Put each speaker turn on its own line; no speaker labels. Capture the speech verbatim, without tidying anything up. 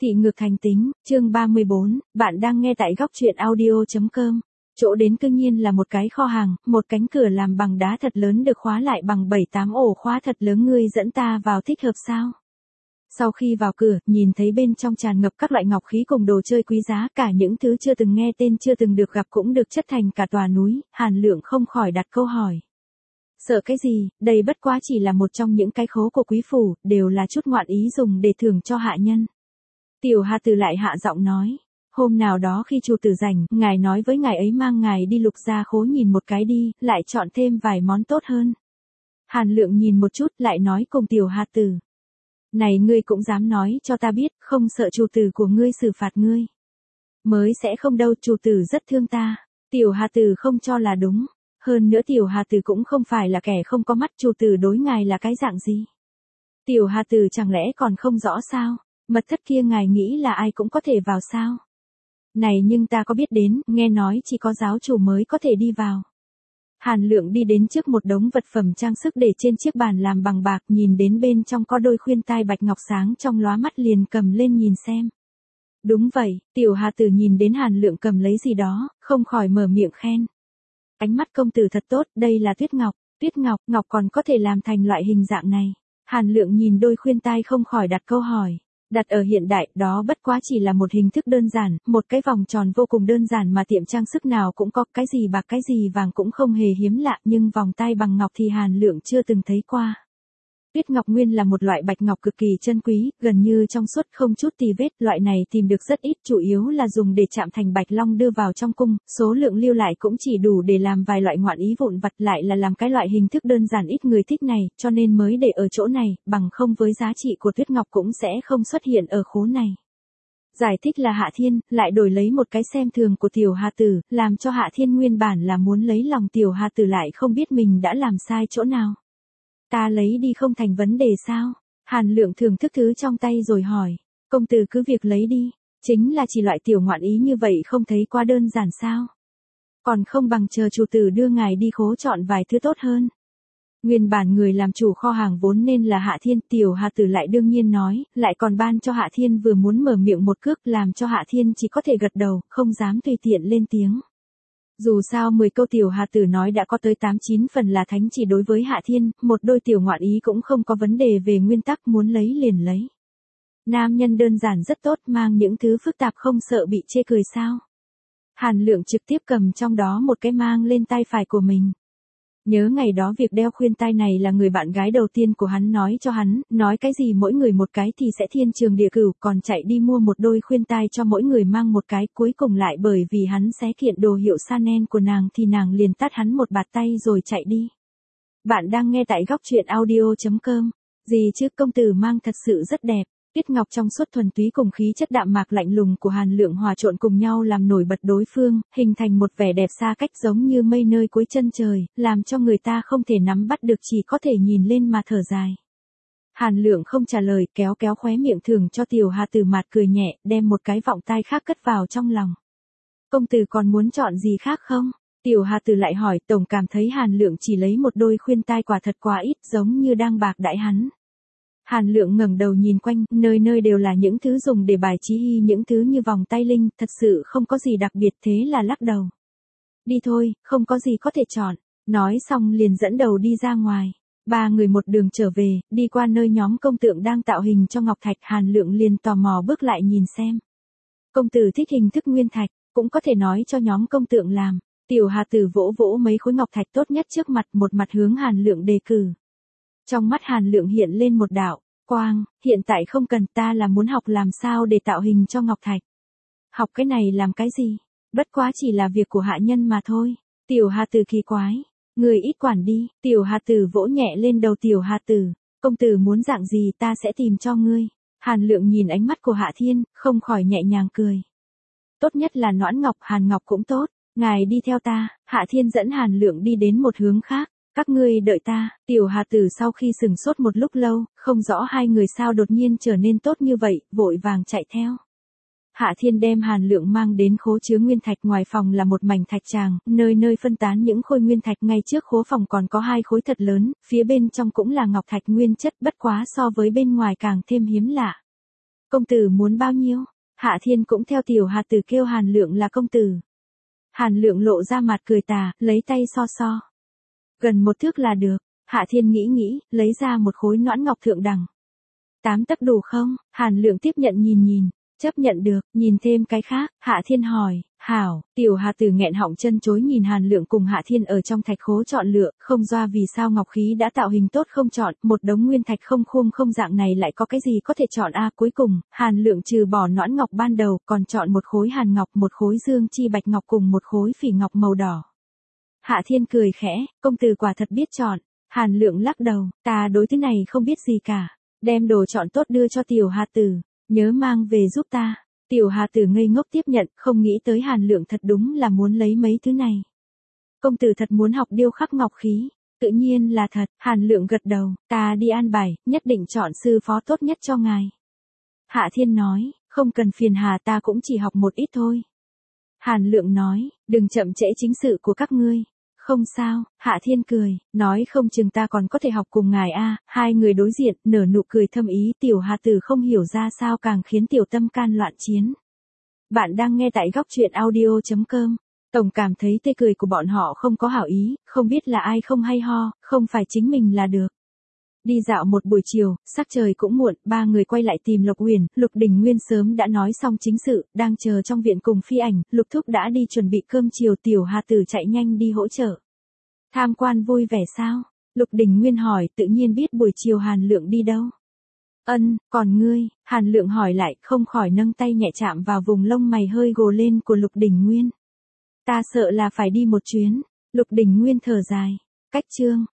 Thị ngược thành tính, chương ba mươi bốn, bạn đang nghe tại góc truyện audio.com. Chỗ đến cương nhiên là một cái kho hàng, một cánh cửa làm bằng đá thật lớn được khóa lại bằng bảy tám ổ khóa thật lớn, ngươi dẫn ta vào thích hợp sao? Sau khi vào cửa, nhìn thấy bên trong tràn ngập các loại ngọc khí cùng đồ chơi quý giá, cả những thứ chưa từng nghe tên chưa từng được gặp cũng được chất thành cả tòa núi, Hàn Lượng không khỏi đặt câu hỏi. Sợ cái gì, đây bất quá chỉ là một trong những cái khố của quý phủ, đều là chút ngoạn ý dùng để thưởng cho hạ nhân. Tiểu Hà Tử lại hạ giọng nói, hôm nào đó khi chủ tử rảnh, ngài nói với ngài ấy mang ngài đi Lục gia khố nhìn một cái đi, lại chọn thêm vài món tốt hơn. Hàn Lượng nhìn một chút lại nói cùng Tiểu Hà Tử. Này ngươi cũng dám nói cho ta biết, không sợ chủ tử của ngươi xử phạt ngươi. Mới sẽ không đâu, chủ tử rất thương ta. Tiểu Hà Tử không cho là đúng. Hơn nữa Tiểu Hà Tử cũng không phải là kẻ không có mắt, chủ tử đối ngài là cái dạng gì. Tiểu Hà Tử chẳng lẽ còn không rõ sao? Mật thất kia ngài nghĩ là ai cũng có thể vào sao? Này nhưng ta có biết đến, nghe nói chỉ có giáo chủ mới có thể đi vào. Hàn Lượng đi đến trước một đống vật phẩm trang sức để trên chiếc bàn làm bằng bạc, nhìn đến bên trong có đôi khuyên tai bạch ngọc sáng trong lóa mắt liền cầm lên nhìn xem. Đúng vậy, Tiểu Hà Tử nhìn đến Hàn Lượng cầm lấy gì đó, không khỏi mở miệng khen. Ánh mắt công tử thật tốt, đây là tuyết ngọc, tuyết ngọc, ngọc còn có thể làm thành loại hình dạng này. Hàn Lượng nhìn đôi khuyên tai không khỏi đặt câu hỏi. Đặt ở hiện đại, đó bất quá chỉ là một hình thức đơn giản, một cái vòng tròn vô cùng đơn giản mà tiệm trang sức nào cũng có, cái gì bạc cái gì vàng cũng không hề hiếm lạ, nhưng vòng tai bằng ngọc thì Hàn Lượng chưa từng thấy qua. Tuyết ngọc nguyên là một loại bạch ngọc cực kỳ chân quý, gần như trong suốt không chút tì vết, loại này tìm được rất ít, chủ yếu là dùng để chạm thành bạch long đưa vào trong cung, số lượng lưu lại cũng chỉ đủ để làm vài loại ngoạn ý vụn vặt, lại là làm cái loại hình thức đơn giản ít người thích này, cho nên mới để ở chỗ này, bằng không với giá trị của tuyết ngọc cũng sẽ không xuất hiện ở khố này. Giải thích là Hạ Thiên, lại đổi lấy một cái xem thường của Tiểu Hà Tử, làm cho Hạ Thiên nguyên bản là muốn lấy lòng Tiểu Hà Tử lại không biết mình đã làm sai chỗ nào. Ta lấy đi không thành vấn đề sao? Hàn Lượng thưởng thức thứ trong tay rồi hỏi. Công tử cứ việc lấy đi. Chính là chỉ loại tiểu ngoạn ý như vậy không thấy quá đơn giản sao? Còn không bằng chờ chủ tử đưa ngài đi khố chọn vài thứ tốt hơn. Nguyên bản người làm chủ kho hàng vốn nên là Hạ Thiên, Tiểu Hà Tử lại đương nhiên nói, lại còn ban cho Hạ Thiên vừa muốn mở miệng một cước, làm cho Hạ Thiên chỉ có thể gật đầu, không dám tùy tiện lên tiếng. Dù sao mười câu Tiểu Hà Tử nói đã có tới tám chín phần là thánh chỉ đối với Hạ Thiên, một đôi tiểu ngoạn ý cũng không có vấn đề về nguyên tắc, muốn lấy liền lấy. Nam nhân đơn giản rất tốt, mang những thứ phức tạp không sợ bị chê cười sao. Hàn Lượng trực tiếp cầm trong đó một cái mang lên tay phải của mình. Nhớ ngày đó việc đeo khuyên tai này là người bạn gái đầu tiên của hắn nói cho hắn, nói cái gì mỗi người một cái thì sẽ thiên trường địa cửu, còn chạy đi mua một đôi khuyên tai cho mỗi người mang một cái, cuối cùng lại bởi vì hắn xé kiện đồ hiệu Chanel của nàng thì nàng liền tát hắn một bạt tay rồi chạy đi. Bạn đang nghe tại góc truyện audio.com. Gì chứ, công tử mang thật sự rất đẹp. Tuyết ngọc trong suốt thuần túy cùng khí chất đạm mạc lạnh lùng của Hàn Lượng hòa trộn cùng nhau làm nổi bật đối phương, hình thành một vẻ đẹp xa cách giống như mây nơi cuối chân trời, làm cho người ta không thể nắm bắt được, chỉ có thể nhìn lên mà thở dài. Hàn Lượng không trả lời, kéo kéo khóe miệng thưởng cho Tiểu Hà Tử mạt cười nhẹ, đem một cái vọng tai khác cất vào trong lòng. Công tử còn muốn chọn gì khác không? Tiểu Hà Tử lại hỏi, tổng cảm thấy Hàn Lượng chỉ lấy một đôi khuyên tai quả thật quá ít, giống như đang bạc đãi hắn. Hàn Lượng ngẩng đầu nhìn quanh, nơi nơi đều là những thứ dùng để bài trí y, những thứ như vòng tay linh, thật sự không có gì đặc biệt, thế là lắc đầu. Đi thôi, không có gì có thể chọn. Nói xong liền dẫn đầu đi ra ngoài. Ba người một đường trở về, đi qua nơi nhóm công tượng đang tạo hình cho ngọc thạch, Hàn Lượng liền tò mò bước lại nhìn xem. Công tử thích hình thức nguyên thạch, cũng có thể nói cho nhóm công tượng làm. Tiểu Hà Tử vỗ vỗ mấy khối ngọc thạch tốt nhất trước mặt, một mặt hướng Hàn Lượng đề cử. Trong mắt Hàn Lượng hiện lên một đạo quang, hiện tại không cần, ta là muốn học làm sao để tạo hình cho ngọc thạch. Học cái này làm cái gì? Bất quá chỉ là việc của hạ nhân mà thôi. Tiểu Hà Tử kỳ quái, người ít quản đi. Tiểu Hà Tử vỗ nhẹ lên đầu Tiểu Hà Tử, công tử muốn dạng gì ta sẽ tìm cho ngươi. Hàn Lượng nhìn ánh mắt của Hạ Thiên, không khỏi nhẹ nhàng cười. Tốt nhất là noãn ngọc, hàn ngọc cũng tốt, ngài đi theo ta. Hạ Thiên dẫn Hàn Lượng đi đến một hướng khác. Các ngươi đợi ta. Tiểu Hà Tử sau khi sừng sốt một lúc lâu, không rõ hai người sao đột nhiên trở nên tốt như vậy, vội vàng chạy theo. Hạ Thiên đem Hàn Lượng mang đến khố chứa nguyên thạch, ngoài phòng là một mảnh thạch tràng, nơi nơi phân tán những khối nguyên thạch, ngay trước khố phòng còn có hai khối thật lớn, phía bên trong cũng là ngọc thạch nguyên chất, bất quá so với bên ngoài càng thêm hiếm lạ. Công tử muốn bao nhiêu? Hạ Thiên cũng theo Tiểu Hạt Tử kêu Hàn Lượng là công tử. Hàn Lượng lộ ra mặt cười tà, lấy tay so so. Gần một thước là được. Hạ Thiên nghĩ nghĩ, lấy ra một khối noãn ngọc thượng đẳng. Tám tấc đủ không? Hàn Lượng tiếp nhận nhìn nhìn. Chấp nhận được, nhìn thêm cái khác. Hạ Thiên hỏi, hảo. Tiểu Hạt Tử nghẹn họng chân chối nhìn Hàn Lượng cùng Hạ Thiên ở trong thạch khố chọn lựa, không doa vì sao ngọc khí đã tạo hình tốt không chọn, một đống nguyên thạch không khum không dạng này lại có cái gì có thể chọn a. Cuối cùng, Hàn Lượng trừ bỏ noãn ngọc ban đầu, còn chọn một khối hàn ngọc, một khối dương chi bạch ngọc cùng một khối phỉ ngọc màu đỏ. Hạ Thiên cười khẽ, công tử quả thật biết chọn. Hàn Lượng lắc đầu, ta đối thứ này không biết gì cả. Đem đồ chọn tốt đưa cho Tiểu Hạt Tử, nhớ mang về giúp ta. Tiểu Hạt Tử ngây ngốc tiếp nhận, không nghĩ tới Hàn Lượng thật đúng là muốn lấy mấy thứ này. Công tử thật muốn học điêu khắc ngọc khí, tự nhiên là thật. Hàn Lượng gật đầu, ta đi an bài, nhất định chọn sư phó tốt nhất cho ngài. Hạ Thiên nói, không cần phiền hà, ta cũng chỉ học một ít thôi. Hàn Lượng nói, đừng chậm trễ chính sự của các ngươi. Không sao, Hạ Thiên cười, nói không chừng ta còn có thể học cùng ngài a. Hai người đối diện, nở nụ cười thâm ý. Tiểu Hạt Tử không hiểu ra sao càng khiến tiểu tâm can loạn chiến. Bạn đang nghe tại góc truyện audio chấm com. Tổng cảm thấy tê cười của bọn họ không có hảo ý, không biết là ai không hay ho, không phải chính mình là được. Đi dạo một buổi chiều, sắc trời cũng muộn, ba người quay lại tìm Lục Huyền. Lục Đình Nguyên sớm đã nói xong chính sự, đang chờ trong viện cùng Phi Ảnh. Lục Thúc đã đi chuẩn bị cơm chiều. Tiểu Hạt Tử chạy nhanh đi hỗ trợ. Tham quan vui vẻ sao? Lục Đình Nguyên hỏi, tự nhiên biết buổi chiều Hàn Lượng đi đâu. Ân, còn ngươi? Hàn Lượng hỏi lại, không khỏi nâng tay nhẹ chạm vào vùng lông mày hơi gồ lên của Lục Đình Nguyên. Ta sợ là phải đi một chuyến. Lục Đình Nguyên thở dài. Cách chương.